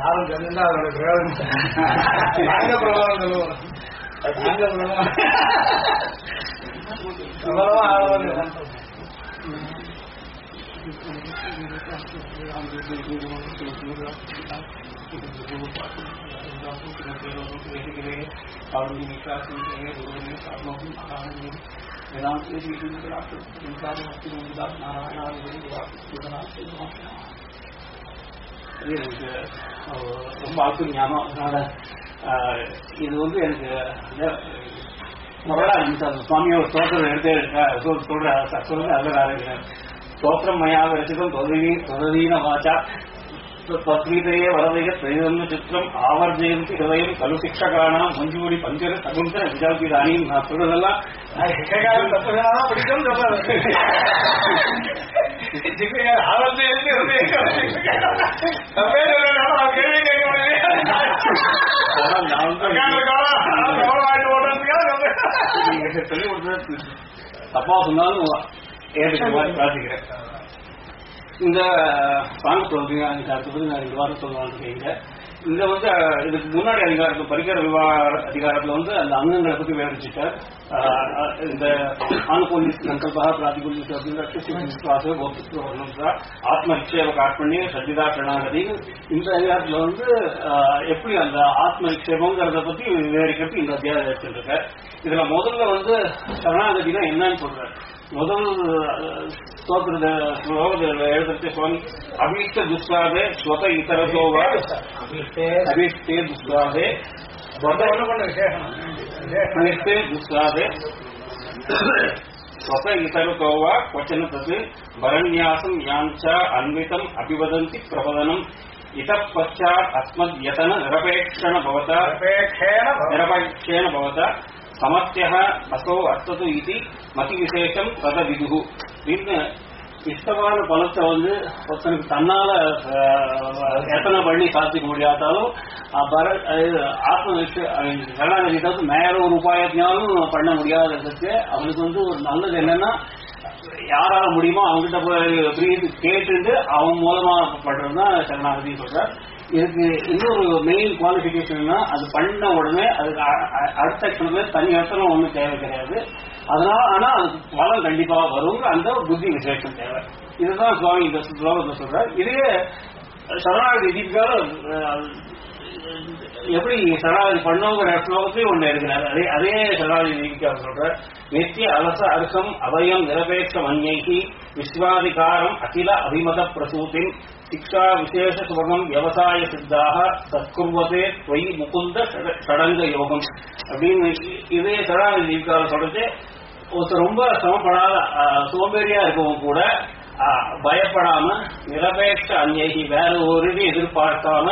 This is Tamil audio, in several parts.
சாரம் தெரிஞ்சுன்னா அதோட பிரயோஜனம் நாங்க பிரபலம் சொல்லுவோம். நாங்க பிரபலம் பிரபலமா ஆளுநர் ரொம்ப ஆச்சரியம். அதனால இது வந்து எனக்கு சுவாமியோட ஸ்தோத்திரம் எடுத்தே சொல்றேன். அதுல ஸ்தோத்திரம் மயாக ரசிதம் தொதீன வாச்சா தத்வீதையே வரதைய திரைதன்னு சித்திரம் ஆவர்ஜயந்தி ஹிருதயம் கலு சிக்ஷகானாம் மஞ்சூரி பஞ்சர சகுந்தர விஜாபிதானியும் நான் சொல்றதெல்லாம் பிடிக்கும். சொல்லி கொடுத்தது தப்பா சொன்னாலும் ஏற்றுக்க மாதிரி பிரார்த்திக்கிறேன். இந்த சாங்கத்தை வந்து அடுத்தது நான் 2 வாரம் சொல்லுவாங்க. இந்த வந்து இதுக்கு முன்னாடி அதிகாரத்தில் பரிகர விவகார அதிகாரத்தில் வந்து அந்த அங்கங்களை பற்றி விவரிச்சுட்டார். இந்த ஆணுகூலி சங்கல்பா பிராதிகூலி ஆத்ம நிக்ஷேப காட்பண்ணி சஜிதா பிரணாகதி. இந்த அதிகாரத்தில் வந்து எப்படி அந்த ஆத்ம நிக்ஷேபங்கிறத பற்றி விவரிக்கிறது இந்த அத்தியாயத்தில் இருக்க. இதுல முதல்ல வந்து சரணாகதினா என்னன்னு சொல்றாரு. முதல் ஸ்தோத்திர எழுதுறது சுவாமி அபீஷ்ட துஷ்டாதே ஸ்வத இதரதோவா அபீஷ்டே துஷ்டாதே அபீஷ்டே துஷ்டாதே ஸ்வத இதரதோவா क्वचन तत् वरन्यासं यांच अन्वितम् अभिवदन्ति प्रवदनम् इतः पश्चात् अस्मद्यतन निरपेक्षेण भवता समर्थ्यः असो अर्थतु इति मति विशेषம் தத விதுகு. இஷ்டமான பலத்தை வந்து ஒருத்தனுக்கு தன்னால எத்தனை பண்ணி சாதிக்க முடியாதாலும் ஆத்ம சரணாகதி மேல ஒரு உபாயத்தினாலும் பண்ண முடியாததுக்கு அவனுக்கு வந்து ஒரு நல்லது என்னன்னா யாரால முடியுமோ அவங்ககிட்ட போய் கேட்டு அவன் மூலமா பண்றதுதான் சரணாகதி சொல்றார். இதுக்கு இன்னொரு மெயின் குவாலிபிகேஷன் அது பண்ண உடனே அதுக்கு அடுத்த கணத்துல தனி இடத்துல ஒன்றும் தேவை கிடையாது. அதனால ஆனா அதுக்கு பலம் கண்டிப்பா வரும். அந்த புத்தி விசேஷம் தேவை. இதுதான் சுவாமி இந்த ஸ்லோகத்தை சொல்றார். இதே சரணாகதி விதிக்காக எப்படி சரணாகதி பண்ணுங்கிற ஸ்லோகத்தையும் ஒண்ணு இருக்கிறார். அதே சரணாகதி விதிக்காக சொல்றார். நித்திய அலச அர்க்கம் அபயம் நிரபேட்ச மன்யைகி விஸ்வாதிகாரம் அகில அபிமத பிரசூதின் சிக்ஷா விசேஷ சுபகம் விவசாய சித்தாக தற்குர்வதே தொய் முகுந்த சடங்க யோகம் அப்படின்னு இதே சரணாகதி விதிக்காக சொல்றது. ஒருத்தர் ரொம்ப சிரமப்படாத சோம்பேறியா இருக்கவும் கூட பயப்படாம நிரபேட்ச அன்யைகி வேற ஒரு எதிர்பார்க்காம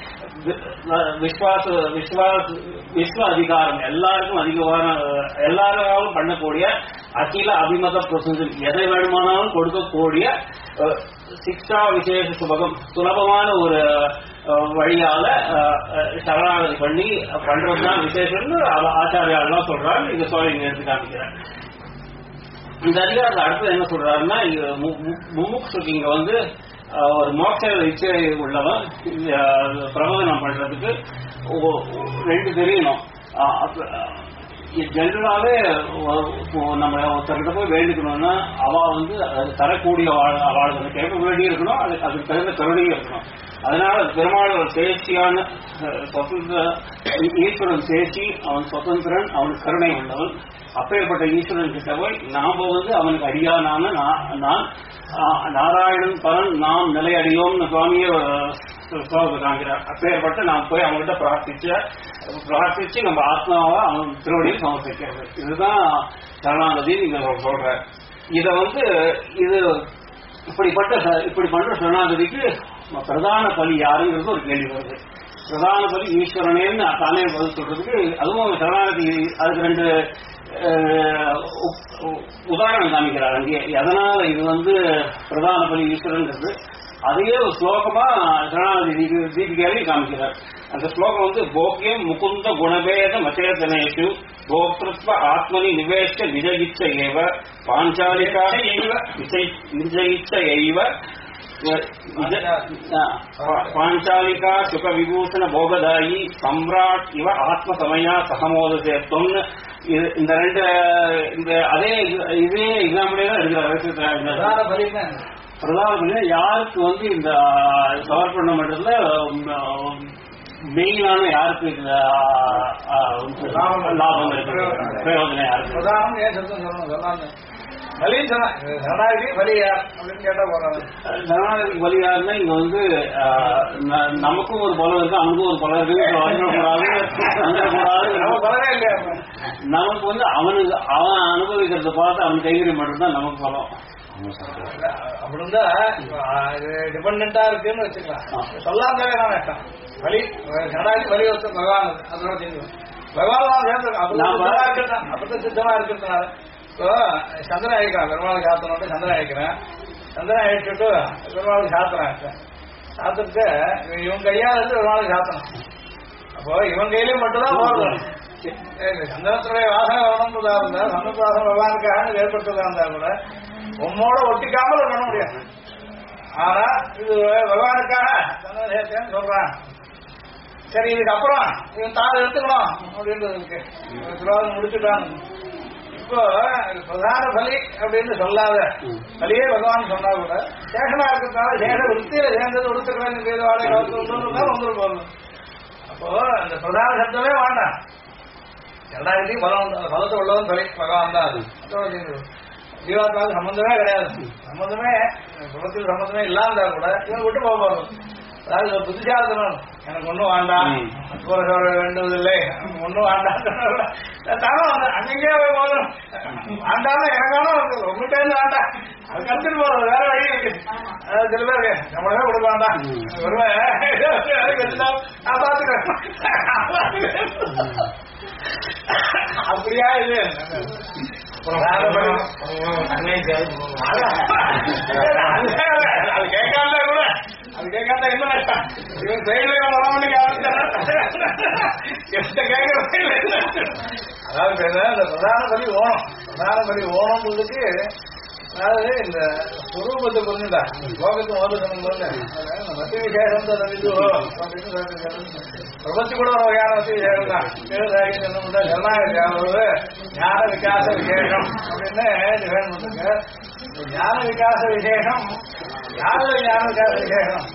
விஸ்வ அதிகாரம் எல்லாருக்கும் அதிகமான எல்லாரும் பண்ணக்கூடிய அகில அபிமத பிரசங்கம் எதை வேணுமானாலும் கொடுக்கக்கூடிய சிக்ஷா விசேஷ சுபகம் சுலபமான ஒரு வழியால சரணாகதி பண்ணி பண்றதுதான் விசேஷம்னு ஆச்சாரியாலாம் சொல்றாரு. இது சுவாமி எடுத்து காமிக்கிறார். இந்த அதிகாரத்தில் அடுத்தது என்ன சொல்றாருன்னா முமுக்ஷுக்கு இங்க வந்து ஒரு மோட்ச இச்சை உள்ளவன் பிரபோதனம் பண்றதுக்கு 2 தெரியணும். ஜென்ரலாவே நம்ம ஒருத்தர்கிட்ட போய் வேண்டிக்கணும்னா அவ வந்து தரக்கூடிய அவளுக்கு கேட்கவேண்டி இருக்கணும். அதுக்கு தகுந்த கருணையும் இருக்கணும். அதனால பெருமாள் ஒரு தேசியான ஈஸ்வரன் தேசி, அவன் சுதந்திரன், அவனுக்கு கருணை உள்ளவன். அப்பேற்பட்ட ஈஸ்வரன் கிட்ட போய் நாம வந்து அவனுக்கு அடியானான நான் நாராயணன் பலன் நாம் நிலையடியோம்னு சுவாமியை காண்கிறார். அப்பேற்பட்ட நாம் போய் அவங்ககிட்ட பிரார்த்திச்சு நம்ம ஆத்மாவை அவன் திருவடியில் சமர்ப்பிக்கிறது. இதுதான் சரணாகதி நீங்க சொல்ற. இத வந்து இது இப்படி பண்ற சரணாகதிக்கு பிரதான பலி யாருங்கிறது ஒரு கேள்வி வருது. பிரதான பலி ஈஸ்வரனேன்னு தானே பதில் சொல்றதுக்கு அதுவும் சரணாகதி அதுக்கு 2 உதாரணம் காமிக்கிறார். அங்கே எதனால இது வந்து பிரதான பலி ஈஸ்வரன்றது அதே ஒரு ஸ்லோகமா சரணாகதி தீபிகையிலையும் காமிக்கிறார். அந்த ஸ்லோகம் வந்து போக்கியம் முகுந்த குணபேத மச்சேதனேஷு கோப்திருத்வ ஆத்மனி நிவேஷ்ட நிஜயிச்ச ஏவ பாஞ்சாலிகா நிஜயிச்ச ஏவ பாஞ்சாலிகா சுக விபூஷண போகதாயி சம்ராட் இவ ஆத்ம சமயா சகமோதசேத்வம். இந்த ரெண்டு இந்த அதே இதே எக்ஸாம்பிளே தான் எடுக்கிறார். பிரதான யாருக்கு வந்து இந்த சமர்ப்பணம் பண்றதுல மெயினான யாருக்கு லாபம் இருக்கு, பிரயோஜனம் யாருக்கு? பிரதானம் ஏன் சொல்லணும் ஜனநாயகி பலியார் அப்படின்னு கேட்டா போறாங்க. ஜனநாயகி பலியாருன்னா இங்க வந்து நமக்கும் ஒரு பலம் இருக்கு, அவனுக்கும் ஒரு பலம் இருக்கு. நம்ம பலமே இல்லையா? நமக்கு வந்து அவன் அனுபவிக்கிறத பார்த்து அவன் கைகறி மட்டும்தான் நமக்கு பலம். அப்படின்னா டிபெண்டா இருக்குன்னு வச்சுக்கலாம். சொல்லாமலே நான் இஷ்டம் வலி ஜனநாயகி வலி வச்சு பகவான் அதோட பகவான் சேர்ந்து அப்பதான் சித்தமா இருக்கிறதுனால இப்போ சந்திரன் அழிக்கிறான். பெருமாளுக்கு சாத்தனோட்டு சந்திரன் அழிக்கிறேன். சந்திரன் அழிச்சுட்டு பெருமாளுக்கு சாத்திரம் சாத்துட்டு இவன் கையால் இருந்து பெருமாளுக்கு சாத்தணும். அப்போ இவன் கையிலையும் மட்டும்தான் போடுறோம். சந்திரத்துடைய வாசனை வரணுன்றதா இருந்தா சந்திர வாசனை பகவானுக்காக ஏற்பட்டதா இருந்தா கூட உம்மோட ஒட்டிக்காமல் பண்ண முடியாது. ஆனா இது பகவானுக்காக சந்திரன் சேர்த்தேன்னு சொல்றான். சரி இதுக்கப்புறம் இவன் தான் எடுத்துக்கணும் அப்படின்றது இருக்கு. திருவாரூர் முடிச்சுட்டான். இப்போ பிரதான பலி அப்படின்னு சொல்லாத பலியே பகவான் சொன்னா கூட சேஷனா இருக்கிறதுனால சேஷ விற்த்தியில சேர்ந்தது உடுத்துக்கிறேன் பேர் வாழை தான் வந்துடும் போகணும். அப்போ அந்த பிரதான சப்தமே வேண்டாம். எல்லாத்தையும் பலத்தை உள்ளதும் பலி பகவான் தான். அது ஜீவாத்மாவுக்கு சம்பந்தமே கிடையாது. சம்பந்தமே குலத்தில் சம்பந்தமே இல்லாம கூட இவன் விட்டு போக போறோம். அதாவது புத்திசாலித்தனம் எனக்கு ஒன்றும் வேண்டாம் வேண்டுவதில்லை ஒன்றும் வேண்டாம் தானே அங்கேயே போய் போதும் வேண்டாம் எனக்கான உங்ககிட்ட இருந்து வேண்டாம் அது கருத்துட்டு போறது வேற வழி இருக்கு. சில பேர் நம்மளே கொடுக்க வேண்டாம் வருவேன் நான் பாத்துக்கிறேன் அப்படியா இது அது கேட்காம கூட அது கேட்காத என்ன இவன் செயல வர மணிக்கு அதாவது இந்த பிரதான பலி ஓணம். பிரதான பலி ஓணம்ன்றதுக்கு அதாவது இந்த சுரூபத்தை புரிஞ்சுட்டா லோகத்து மோதல் மத்திய விசேஷம் அப்படின்னு பிரபத்தி கூட ஒரு வகையான மத்திய விசேஷம் தான். ஜனநாயக ஞான விகாச விசேஷம் அப்படின்னு டிஃபைன் பண்ணுங்க. ஞான விகாச விசேஷம் யாருடைய ஞான விகாச விசேஷம்?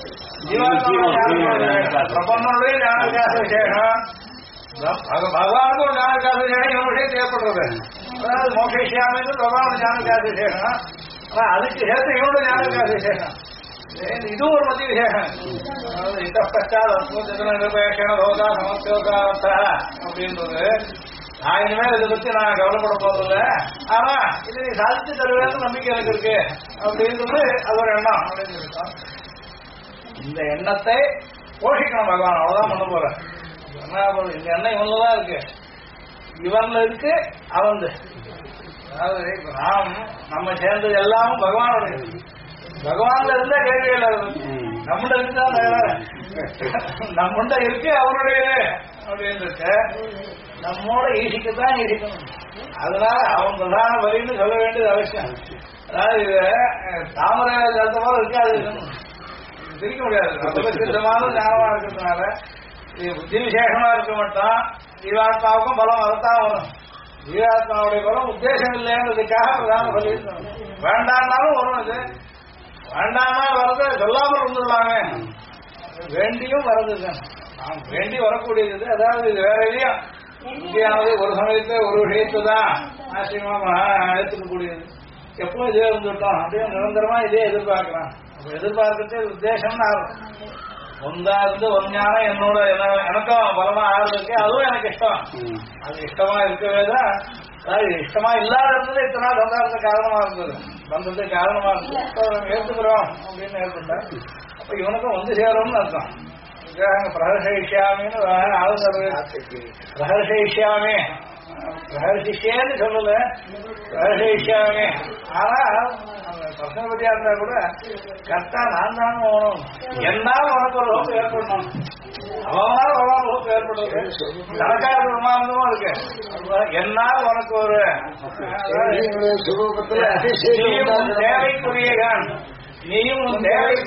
பிரபன்னுடைய ஞான விகாச விசேஷம். பகவானுக்கு ஒரு ஞான விகாச விசேஷம் இவன் விஷயத்தை ஏற்படுறது. அதாவது மோக்ஷியாமின்னு பகவான ஞான விகாச விசேஷம். ஆனா அதுக்கு சேர்த்து இவனுடைய ஞான விகாச விசேஷம். இதுவும் ஒரு மத்திய விசேஷம். அதாவது இத்தப்பச்சாதோதா சமஸ்தோகார்த்தா அப்படின்றது நான் இனிமேல் இதை பத்தி நான் கவலைப்பட போறதில்ல. ஆனா இது நீ சாதிச்சு தருவேன்னு நம்பிக்கை எனக்கு இருக்கு அப்படின்றது அது ஒரு எண்ணம் அப்படின்னு இருக்கோம். இந்த எண்ணத்தை போஷிக்கணும் பகவான். அவ்வளவுதான் பண்ண போறேன். இந்த எண்ணம் இவன்லதான் இருக்கு, இவன்ல இருக்கு, அவன். அதாவது நாம் நம்ம சேர்ந்தது எல்லாமும் பகவானுடைய. பகவான்ல இருந்தா கேள்விகள் நம்மகிட்ட இருக்குதான் நம்மகிட்ட இருக்கு அவனுடையது அப்படின்னு இருக்க. நம்மோட ஈசிக்கத்தான் ஈசிக்கணும். அதனால அவன் பிரதான வரின்னு சொல்ல வேண்டியது அவசியம். அதாவது இது தாமரை ஜலத்த போல இருக்காது, பிரிக்க முடியாது. சித்தமான ஞானமா இருக்கிறதுனால இது புத்தி விசேஷமா இருக்க மாட்டான். ஜீவாத்மாவுக்கும் பலம் வரத்தான் வரும். ஜீவாத்மாவுடைய பலம் உத்தேசம் இல்லைன்றதுக்காக பிரதான பலி வேண்டாம்னாலும் வரும். இது வேண்டாம்னா வரத சொல்லாமல் இருந்துடலாமே, வேண்டியும் வரது நாம் வேண்டி வரக்கூடியது. அதாவது இது வேற எதையும் இந்தியாவது ஒரு சமயத்தை ஒரு விஷயத்தை தான் ஆச்சரியமா எடுத்துக்கக்கூடியது. எப்பவும் இதே இருந்துட்டோம் அப்படியே நிரந்தரமா இதே எதிர்பார்க்கலாம். அப்ப எதிர்பார்க்கறது உத்தேசம்னு ஆகும். ஒன்றா இருந்து ஒன்ஞானம் என்னோட எனக்கும் பலமா ஆறுறதுக்கு அதுவும் எனக்கு இஷ்டம். அது இஷ்டமா இருக்கவே தான். அதாவது இஷ்டமா இல்லாத இருந்தது இத்தனை நாள் சந்தாரத்துக்கு காரணமா இருந்தது, பந்தத்துக்கு காரணமா இருந்தது. ஏற்றுக்கிறோம் அப்படின்னு ஏற்பட்டா அப்ப இவனுக்கும் வந்து சேரும்னு அர்த்தம். பிரகர்ஷயிஷ்யாமின்னு பிரகர்ஷயிஷ்யாமே பிரகர்ஷிஷ்யன்னு சொல்லல, பிரகர்ஷயிஷ்யாமே. ஆனா பர்சனபதியா இருந்தா கூட கரெக்டா நான் தான் போகணும். என்னால் உனக்கு ஒரு வகுப்பு ஏற்படணும், அவனால பகவான் வகுப்பு ஏற்படுறது. கணக்கார பிரமாண்டமும் இருக்கு. என்னால் உனக்கு ஒரு தேவைக்குரியகான் நீயும் உன் தேவைக்கு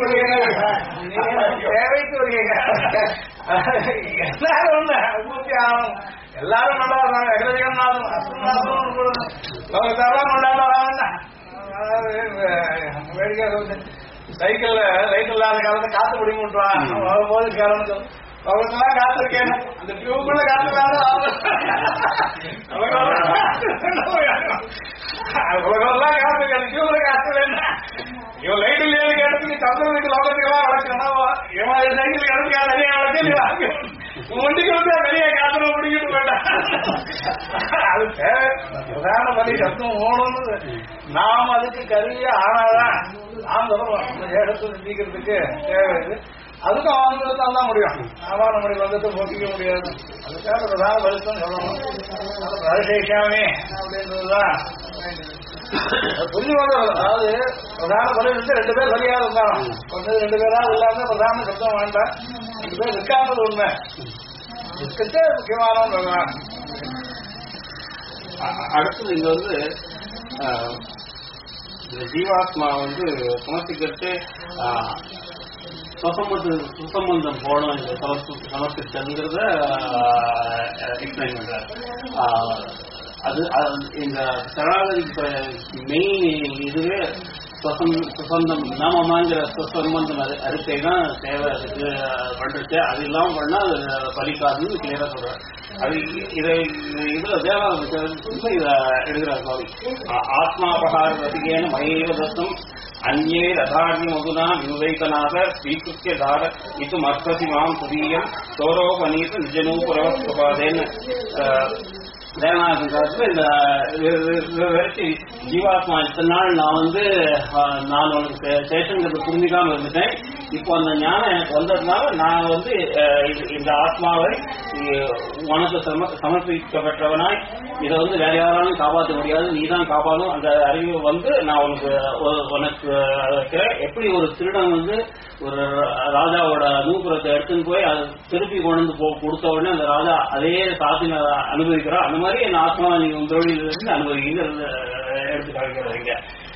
எல்லாரும் ஒண்ணு பூர்த்தி ஆகணும். எல்லாரும் கொண்டாடுறாங்க. எகரஜகநாதன் அஸ்வநாதன் லோகத்தாரெல்லாம் கொண்டாடுறாங்க. வேடிக்கை சொல்லுது, சைக்கிள்ல லைட் இல்லாத காலத்தை காத்து பிடிக்க விட்டுருவான் போது கிளம்பு அவங்களுக்கெல்லாம் காத்திருக்கேன். அந்த டியூப்ல காத்து உலகெல்லாம் காத்திருக்கேன். அந்த டியூப்ல காத்து வேணா இவன் லைட் இல்லையா கேட்டதுக்கு சந்திரனுக்கு லோகத்துக்கெல்லாம் வளர்க்கணும். இவன் சைக்கிள் கிடக்கு நிறைய வளர்த்து ஒண்டிக்கு வந்து நிறைய காத்துல பிடிக்கிட்டு போயிட்டான். அது தேவை. பிரதான பலி சத்தம் ஓடணும்னு நாம் அதுக்கு கருவியா ஆனாதான் நாம் சொல்லுவோம். அந்த ஏகத்தை நீக்கிறதுக்கு தேவை. அதுக்கும் அவங்களுக்கு தான் முடியும். ஆமா நம்முடைய பந்தத்தை போக்கிக்க முடியாது. அதுக்காக பிரதான பலித்தம் சொல்லணும். பரிசேஷாமே அப்படின்றதுதான் புரிஞ்சு கொண்டது. அதாவது பிரதான பலி வந்து 2 பேர் சரியா இருந்தாலும் கொஞ்சம் 2 பேராவது இல்லாம பிரதான சப்தம் வேண்டாம். 2 பேர் இருக்காமல் உண்மை இருக்கே முக்கியமான. அடுத்தது இங்க வந்து ஜீவாத்மா வந்து சமர்ப்பிக்கிறது சுசம்பந்தம் போனோம் சமர்ப்பிச்சதுங்கிறத எக்ஸ்பிளைன் பண்றாரு. அது இந்த சரணாகதி மெயின் இதுவே சுசந்தம் நாமமாங்கிற சுசம்பந்தம் அறிக்கை தான் தேவை. அதுக்கு பண்றது அது இல்லாம பண்ணா அது பலிக்காதுன்னு கிளியரா சொல்றாரு. அது இதுல தேவாலயத்தை இத எழுதுறாரு சுவாமி. ஆத்மாபகார ரசிகேன மயேவ தத்தம் அந்நே ரதார்ய மதுனா விவேகநாத ஸ்வீகிருத்திய தார இது மர்க்கசி மாம் புதியம் சோரோபனீத நிஜனூபுரவஸ்துபாதேன்னு தேவநாதன் காலத்துல இந்த வரைச்சி ஜீவாத்மா இத்தனை நாள் நான் வந்து நான் உனக்கு சேஷங்கிறத புரிஞ்சுக்காம இருந்துட்டேன். இப்போ அந்த ஞானம் எனக்கு வந்ததுனால நான் வந்து இந்த ஆத்மாவை உனக்கு சமர்ப்பிக்கப்பட்டவனாய் இதை வந்து வேற யாராலும் காப்பாற்ற முடியாது, நீ தான் காப்பாற்றும். அந்த அறிவு வந்து நான் உனக்கு எப்படி ஒரு திருடன் வந்து ஒரு ராஜாவோட நூப்புறத்தை எடுத்துன்னு போய் அதை திருப்பி கொண்டு கொடுத்த உடனே அந்த ராஜா அதே சாத்தின அனுபவிக்கிறான். அந்த மாதிரி என் ஆத்மா நீங்க உங்க தொழிலிருந்து அனுபவிக்கிறது எடுத்து காமிக்கிறீங்க.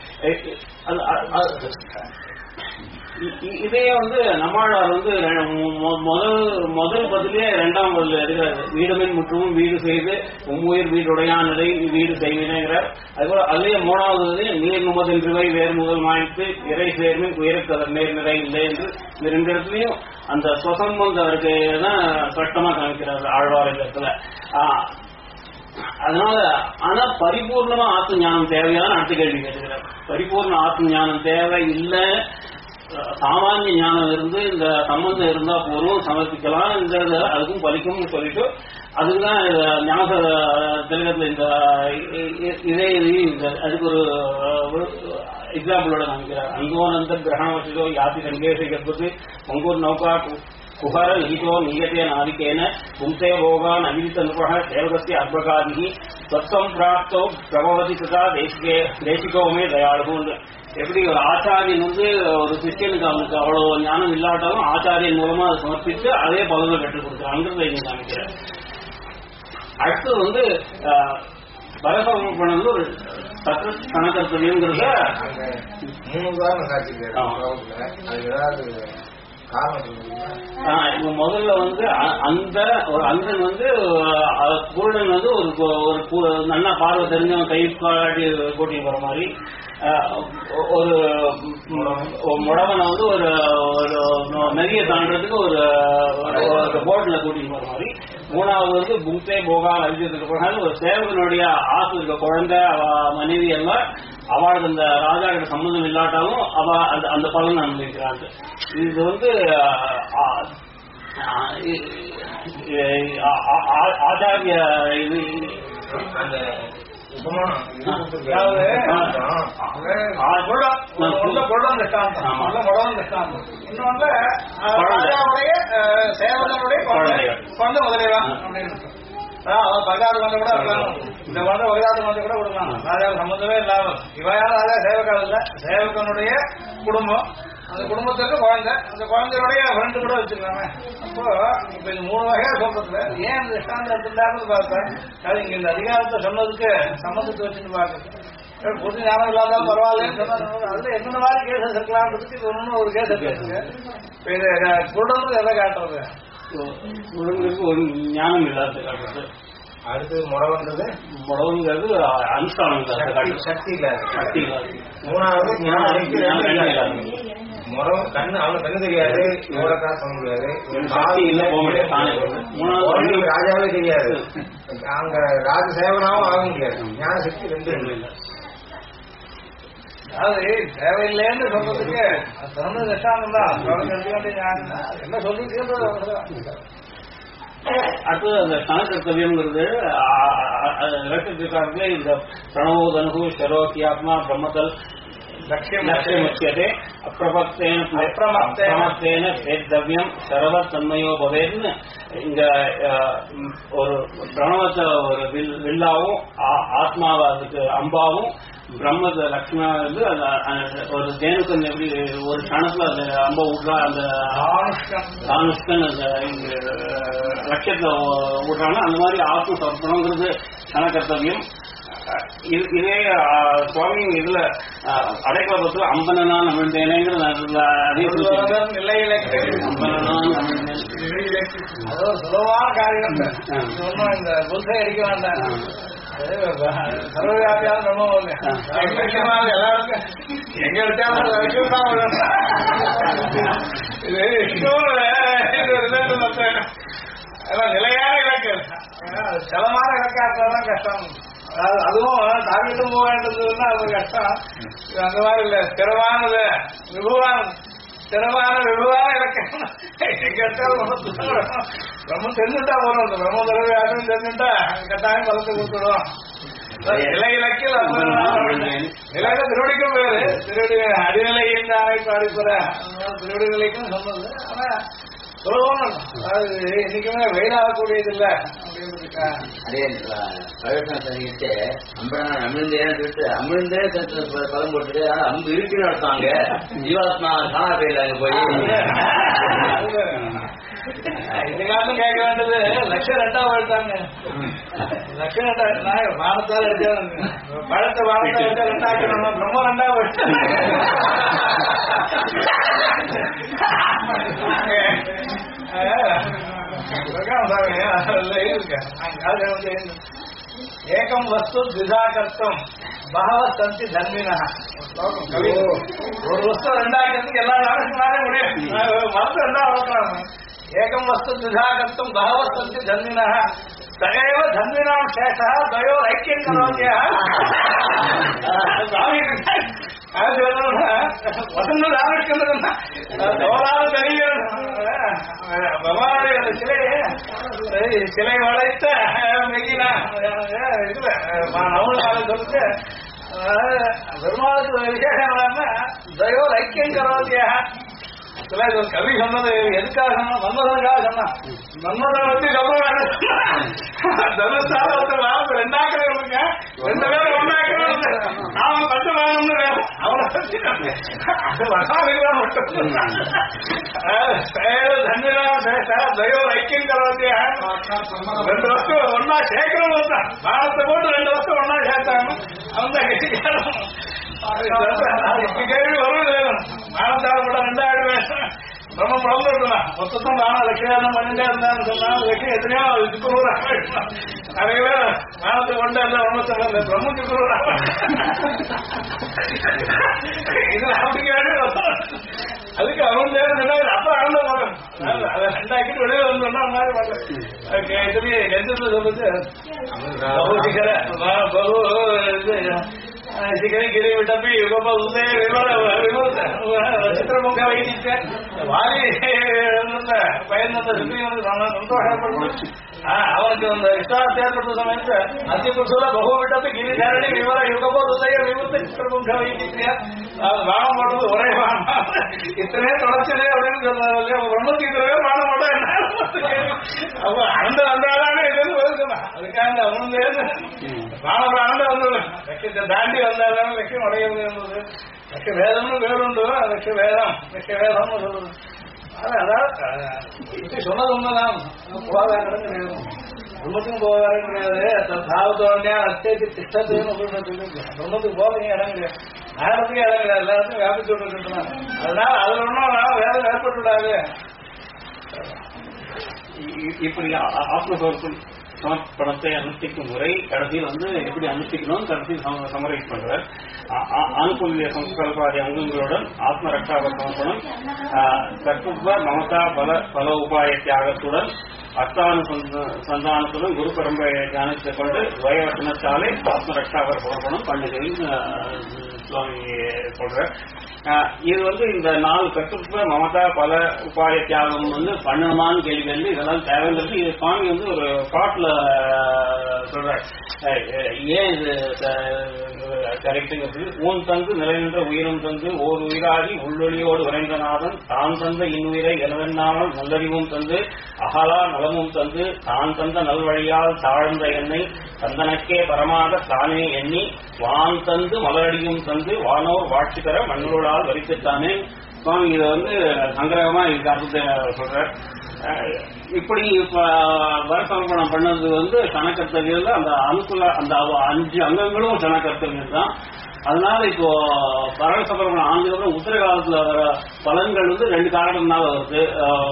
இதே வந்து நம்மாழ்வார் வந்து முதல் பதிலே 2ஆம் பதில் எடுக்கிறாரு. வீடுமின் முற்றமும் வீடு செய்து உம்முயிர் வீடுடையான் நிலை வீடு செய்வினைங்கிறார். அதுபோல அதுலேயே 3வது நீர் நுமதென்றுவை வேறு முதல் மாய்த்து இறை சேர்மின் உயிருக்கு அதன் நேர் நிறை இல்லை என்று இந்த 2 இடத்துலையும் அந்த சுசம்பந்த தான் ஸ்பஷ்டமா காமிக்கிறார் ஆழ்வார் இடத்துல. அதனால ஆனா பரிபூர்ணமா ஆத்ம ஞானம் தேவையான அடுத்த கேள்வி கேட்டுக்கிறார். பரிபூர்ண ஆத்ம ஞானம் தேவை இல்லை, சாமானிய ஞானம் இருந்து இந்த சம்பந்தம் இருந்தா போதும் சமர்ப்பிக்கலாம், இந்த அதுக்கும் பலிக்கும்னு சொல்லிட்டு அதுக்குதான் ஞான திலகத்துல இந்த இதே அதுக்கு ஒரு எக்ஸாம்பிளோட காமிக்கிறார். அங்கோனந்த கிரகணவசோ யாத்தி சங்கேஷ கற்பது பங்கூர் நௌகா குஹர லிகிதோ நீயத்தே நாதிக்கேன பும்சே போகான் அவிதித்த நிருபக சேவகஸ்ய அர்பகாதிகி தத்துவம் பிராப்தோ பிரபவதி ததா தேசிகோமே தயாளுன்னு. எப்படி ஒரு ஆச்சாரியன் வந்து ஒரு சிஷ்யனுக்கு அவனுக்கு அவ்வளவு ஞானம் இல்லாட்டாலும் ஆச்சாரியன் மூலமா அதை சமர்ப்பித்து அதே பலனை பெற்றுக் கொடுக்குறாங்கிறத இங்க காமிக்கிறேன். அடுத்தது வந்து பரசமர்ப்பணம் வந்து ஒரு சத்திர கணக்கர்த்தவியங்கிறத 3 உதாரணம் இப்ப முதல்ல வந்து ஒரு அந்தன் வந்து குருடன் வந்து ஒரு நல்லா பார்வை தெரிஞ்சவன் கை காட்டி கூட்டிட்டு போற மாதிரி, ஒரு முடவனை வந்து ஒரு நதியை தாண்டறதுக்கு ஒரு போட்ல கூட்டிட்டு போற மாதிரி, 3வது வந்து புக்தே போகா அழிஞ்சதுக்கு போனாலும் ஒரு சேவகனுடைய ஆசை இருக்க குழந்தை மனைவி எல்லாம் அவளுக்கு அந்த ராஜா கிட்ட சம்பந்தம் இல்லாட்டாலும் அவ அந்த பலன் அனுபவிக்கிறாங்க. இது வந்து ஆச்சாரிய இது சேவகனுடைய குழந்தை முதலியவா அப்படின்னு பகாது வந்து கூட இருக்கலாம், இந்த குழந்தை பகாது வந்து கூட விடலாம். ராஜாவுக்கு சம்பந்தமே இல்லாமல் இவையால ராஜா சேவக்கால் இல்ல, சேவகனுடைய குடும்பம், அந்த குடும்பத்துக்கு குழந்தை, அந்த குழந்தையுடைய ஃப்ரெண்டு கூட வச்சிருக்காங்க. அப்போ இப்ப இந்த 3 வகையா சொல்றதுல ஏன் இந்த இஷ்டாந்த எடுத்துட்டாருன்னு பார்த்தேன். அது இங்க இந்த அதிகாரத்தை சொன்னதுக்கு சம்மந்தத்தை வச்சுட்டு பார்க்க புது ஞானம் இல்லாத பரவாயில்லன்னு சொன்னா அதுல என்னென்ன மாதிரி கேசஸ் இருக்கலாம்ன்றதுக்கு இது ஒண்ணு ஒரு கேஸ் இருக்கு. இப்ப இது குருடனுக்கு எதை காட்டுறது? குருடனுக்கு ஒரு ஞானம் இல்லாத காட்டுறது. அடுத்து முறவன்றது முடவுங்கிறது அனுஷ்டானம் சக்தி இல்லாது. சக்தி இல்லாது. மூணாவது ஞானம் முறம் கண்ணு அவனுக்கு கண்ணு தெரியாது, எவ்வளவு சொல்ல முடியாது, சக்தி இல்ல போக முடியாது. மூணாவது ராஜாவே தெரியாது, அங்க ராஜ சேவனாவும் ஆக முடியாது. ஞான சக்தி ரெண்டு இல்லை. அதாவது தேவையில்லைன்னு சொல்றதுக்கு சொன்னது கஷ்டம் தான். என்ன சொல்லிட்டு அடுத்து அந்த கணக்கர்த்தவியம்ங்கிறது இலக்கியத்திற்காக இந்த பிரணவோ தனுகு ஷரோக்கியாத்மா பிரம்மதல் லட்சியமுச்சியதே அப்பிரமத்தேன சேத்தவ்யம் சரவத் தன்மையோ பவேன்னு இங்க ஒரு பிரணவத்தை ஒரு வில்லாவும் ஆத்மாவை அதுக்கு அம்பாவும் பிரம்மத லட்சுமணா வந்து ஒரு தேனுக்கன் எப்படி ஒரு கணத்துல அந்த அம்ப விட்றா அந்த தானுஷ்கன் அந்த லட்சியத்தை விடுறாங்க. அந்த மாதிரி ஆத்ம சமர்ப்பணங்கிறது கணக்கர்த்தவியம். இதே சுவாமி இதுல அடைக்கலபத்துல அம்பனான் அமிழ்ந்தேனேங்கிற அதே அம்பனான் அமிழ்ந்தேன். அது ஒரு சுலபமான காரியம். இந்த புல்சை அடிக்க வேண்டாம். சர்வவியாபியான நம்ம எல்லாருக்கும் எங்க எடுத்தாலும் நிலையான இலக்கு. சிலமான இலக்காதான் கஷ்டம். அதுவும் தாக்கிட்டும் போக வேண்டியதுன்னா அது கஷ்டம். அந்த மாதிரி இல்ல, ஸ்திரமானது ஸ்திரமான விபவான இலக்கம் எங்க எடுத்தாலும் பிரம்மம் தெரிஞ்சுட்டா போறோம். அந்த பிரம்ம தடவை தெரிஞ்சுட்டா கட்டாயம் பலத்தை கொடுத்துடும். நிலை இலக்கில் நிலையில திருவடிக்கும் பேரு திருவடி அடிநிலை இந்த அமைப்பு அடிப்பற திருவடி நிலைக்கும் சொன்னது. ஆனா சுலபம், அதாவது இன்னைக்குமே வெயிலாகக்கூடியது இல்ல அப்படின்றதுக்கா அதே பிரவேசம் அம்பனான் அமிழ்ந்தேன்னு சொல்லிட்டு அமிழ்ந்தே பதம் போட்டுட்டு ஆனா அம்பு இருக்குன்னு நடத்தாங்க. ஜீவாத்மா காணா போயிடல அங்க போய் இந்த காலத்தும் கேட்க வேண்டியது லட்சம் ரெண்டாவது எடுத்தாங்க. லட்சம் ரெண்டாவது வானத்தால் எடுத்தாங்க. பழத்தை வானத்தை எடுத்தா ரெண்டாக்கணும். பிரம்ம ரெண்டாவது ஏகம் வஸ்து திசாகர்த்தம் பகவ சந்தி தன்மினா. ஒரு வஸ்து ரெண்டாக்கிறதுக்கு எல்லா நாளும் முடியும். மருந்து ரெண்டா வளர்க்கலாம். ஏகம் வஸ்து திசாகர்த்தம் பகவ சந்தி தன்மினா தகைவ தன்மினாம் சேஷா தயோ ஐக்கியம் கரோத்தியா. வசந்த ராமச்சந்திரன் தோலாத தெரியும். பகவானுடைய சிலை வளைத்த மெகினா இதுல நவனால சொல்லிட்டு பெருமாளுக்கு விசேஷம் இல்லாம தயோ ஐக்கியம் கரோத்தியா. கவி சொன்னது எதுக்காக சொன்னா மன்மதனுக்காக சொன்னா. மன்மதனை வச்சு சொல்ல தனுஷால வந்து ரெண்டாக்கிறவங்க ரெண்டு பேரும் ஒன்னாக்கிறவங்க அவன் பத்து வாங்கணும்னு வேணும். அவனை வச்சு அது வகாதுதான் மட்டும் தயோ ஐக்கியம் கரோத்தியா. 2 வருஷம் ஒன்னா சேர்க்கிறவங்க தான் பானத்தை போட்டு 2 வருஷம் ஒன்னா சேர்த்தாங்க. அவன் தான் கெட்டிக்காரன். கேள்வி வருவது பானத்தால் கூட 2000 பிரம்ம பிறந்துருக்கலாம். மொத்தம் தானா லட்சியம் பண்ணிட்டே இருந்தான்னு சொன்னா லட்சியம் எத்தனையோ சுக்குரூரா நிறைய பேர் வானத்தை கொண்டு அந்த பிரம்மத்தை பிரம்ம சுக்குரூரா இதுல அப்படி அதுக்கு அவன் தேவை அப்ப ஆழ்ந்த போறேன். அதை ரெண்டாக்கிட்டு வெளியில வந்தோம்னா மாதிரி பண்ணேன். எந்தத்துல சொல்லுது சிகரி கிரி விட்டப்பி யுகபே சித்திரமுக வைத்திய வாலி பயன் சந்தோஷப்பட்டு அவனுக்கு அந்த விஸ்வாசம் ஏற்பட்ட சமயத்து அத்திபுருஷ பகு விட்டப்பி கிரி தாரணி விவர யுகபோ உதய விவத்த சித்திரமுக வைத்திய வானம் போடுறது ஒரே வானம் இத்தனையே தொடர்ச்சதே அப்படின்னு சொன்னாங்க. பிரம்மத்துக்கு வானம் போட என்ன அப்ப அந்த வந்தாலே எதுன்னு வருதுமா. அதுக்காக அவனு வானம் ஆண்டு வந்து லட்சியத்தை தாண்டி வந்தாலும் லட்சியம் அடைகிறது என்பது லட்சிய வேதம்னு வேறுண்டு. லட்சிய வேதம்னு சொல்றது. அதாவது சொன்னது உண்மைதான். புகாதாரம் பிரம்மத்துக்கும் போக வர கிடையாது. தாவத்தோடனே அத்தேக்கு திட்டத்துன்னு சொல்லிட்டு பிரம்மத்துக்கு போக இடம் கிடையாது, நேரத்துக்கு இடம் கிடையாது, எல்லாத்தையும் வியாபிச்சு விட்டுருக்கணும். அதனால அதுல ஒன்றும் வேலை ஏற்பட்டு விடாது. இப்படி ஆத்ம சமர்ப்பணத்தை அனுஷ்டிக்கும் முறை கடைசியில் எப்படி அனுஷ்டிக்கணும் கடைசியில் சமரைஸ் பண்றார். ஆணுக்குரிய சங்கல்பாதி அங்கங்களுடன் ஆத்ம ரக்ஷாப சமர்ப்பணம், கர்த்தத்வ மமதா பல உபாய தியாகத்துடன் அர்த்தானு சந்தானத்துடன் குரு பரம்பரை தியானத்தை கொண்டு துவயவசனத்தாலே ஆத்ம ரக்ஷாப சமர்ப்பணம் பண்ணுகிறேன்னு சுவாமி சொல்ற. இது இந்த 4 கர்த்தத்வ மமதா பல உபாய தியாகம் பண்ணணுமான்னு கேள்வி இதெல்லாம் தேவைங்கிறது இது சுவாமி ஒரு பாட்டுல சொல்ற. ஏன் இது கரெக்டுங்கிறது, ஊன் தந்து நிறைந்த உயிரும் தந்து ஓர் உயிராகி உள்ளொளியோடு விரைந்தநாதன் தான் தந்த இன்னுயிரை எலவெண்ணாமல் நல்லறிவும் தந்து அகலா நலமும் தந்து தான் தந்த நல்வழியால் தாழ்ந்த எண்ணெய் தந்தனக்கே பரமாக தானே எண்ணி வான் தந்து மலரடியும் தந்து வானோர் வாழ்ச்சி தர மண்ணூடால் வரித்துத்தானே. சுவாமி இதை சங்கிரகமா இதுக்கு அர்த்தத்தை சொல்ற. இப்படி வரசமர்ப்பணம் பண்ணது சனக்கர்த்தவியல் அந்த அனுகூல அந்த 5 அங்கங்களும் சனக்கர்த்தவியல் தான். அதனால இப்போ பரவ சமர்ப்பணம் ஆண்டுகளும் உத்தர காலத்துல வர பலன்கள் 2 காரணத்தினால வருது.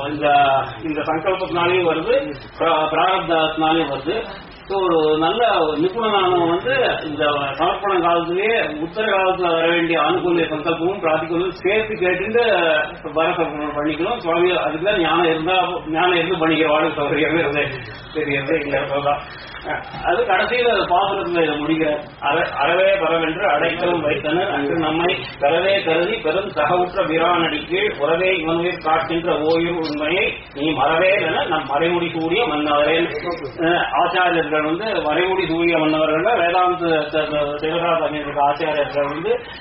இந்த சங்கல்பத்தினாலேயும் வருது, பிராரப்தத்தினாலேயும் வருது. ஒரு நல்ல நிபுணனானவன் இந்த சமர்ப்பண காலத்திலேயே உத்தர காலத்துல வர வேண்டிய அனுகூல சங்கல்பமும் பிரார்த்திக்கணும் சேர்த்து கேட்டு வர சமர்ப்பணம் பண்ணிக்கணும். சுவாமி அதுக்குதான் ஞானம் இருந்து பண்ணிக்கிற வாழ்க்கை சௌகரியமே தெரியுது இல்ல சொல்லலாம். அது கடைசியில பாசுரத்துல முடிகிற அறவே பரவென்று அடைக்கலம் வைத்தனர் அன்று நம்மை பெறவே கருதி பெரும் சகவுற்ற வீரானடிக்கு உறவே இவனுயிர் காக்கின்ற ஓய்வு உண்மையை நீ மறவே என நம் மறைமுடி சூரிய மன்னவரே. ஆச்சாரியர்கள் மறைமுடி சூரிய மன்னவர்கள் வேதாந்த சிவராஜ் ஆச்சாரியர்கள்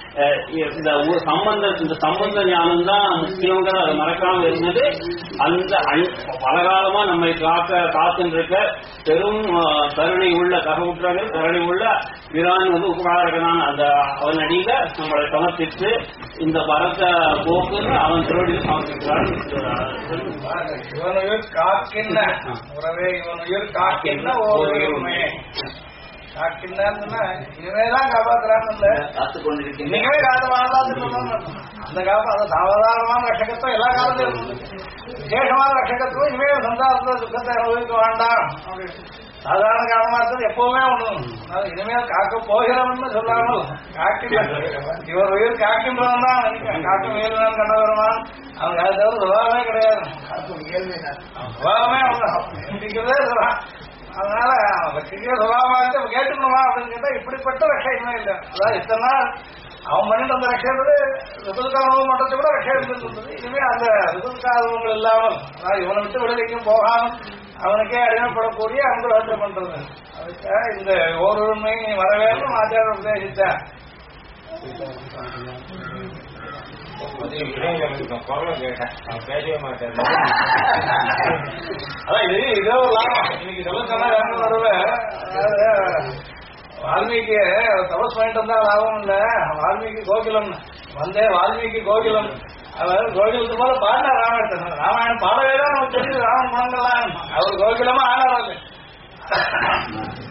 இந்த சம்பந்த ஞானம் தான் முக்கியங்கிற அதை மறக்காம இருந்தது. அந்த பலகாலமா நம்மை காத்துருக்க பெரும் கருணை உள்ள தகவுற்றர்கள் கருணை உள்ள வீரான் உபகாரகனான அந்த அவன் அடியில நம்மளை சமர்ப்பித்து இந்த பரத்தை போக்குன்னு அவன் திருவடியில் சமர்ப்பிக்கிறான். இவனுயிர் காக்கின்ற உறவே இவனுயிர் காக்கின்ற ஓய்வுமே காக்கின்றா இனிமேதான் காப்பாத்துறான்னு காத்து கொண்டிருக்கேன் இனிமே காலவானதான் அந்த காலம் அந்த சாதாரணமான ரட்சகத்துவம் எல்லா காலத்திலும் இருந்தது. விசேஷமான ரட்சகத்துவம் இனிமே சந்தாரத்துல துக்கத்தை அனுபவிக்க வேண்டாம் அப்படின்னு சாதாரண காலமா இருந்தது எப்பவுமே ஒண்ணு. இனிமேல் காக்க போகிறவன் சொல்லாமல் காக்கின்ற இவர் உயிர் காக்கின்றவன் தான் காக்கும் உயிர்தான் கண்டவருமான். அவங்க அது தவிர சுபாவமே கிடையாது, சுபாவமே ஒண்ணு சொல்றான். அதனால ரட்சிக்கிற சுபாவமா இருந்து கேட்டுக்கணுமா அப்படின்னு கேட்டா இப்படிப்பட்ட ரட்சமே இல்லை. அதாவது இத்தனை நாள் அவன் பண்ணிட்டு அந்த ரட்சது ரிபுல்காரமும் மட்டத்தை கூட ரட்சம் இருந்திருந்தது. இனிமே அந்த ரிபுல்காரவங்கள் இல்லாமல் அதாவது இவனை விட்டு விடுதலைக்கும் போகாமல் அவனுக்கே அடிமைப்படக்கூடிய அந்த ரட்சம் பண்றது. அதுக்காக இந்த ஓருமை நீ வரவேண்டும் ஆச்சாரம் உபதேசித்த பேசவே மாட்டேன். அதான் இது இதோ லாபம். இன்னைக்கு சொல்ல வருவ வால்மீகி தபஸ் பண்ணிட்டு வந்தா லாபம் இல்ல. வால்மீகி கோகிலம் வால்மீகி கோகிலம் அவர் கோகிலத்து போல பாடினா ராமாயணத்தை. ராமாயணம் பாடவே தான் நமக்கு தெரிஞ்சு ராமன் குணங்கள்லாம் அவர் கோகிலமா ஆனார்.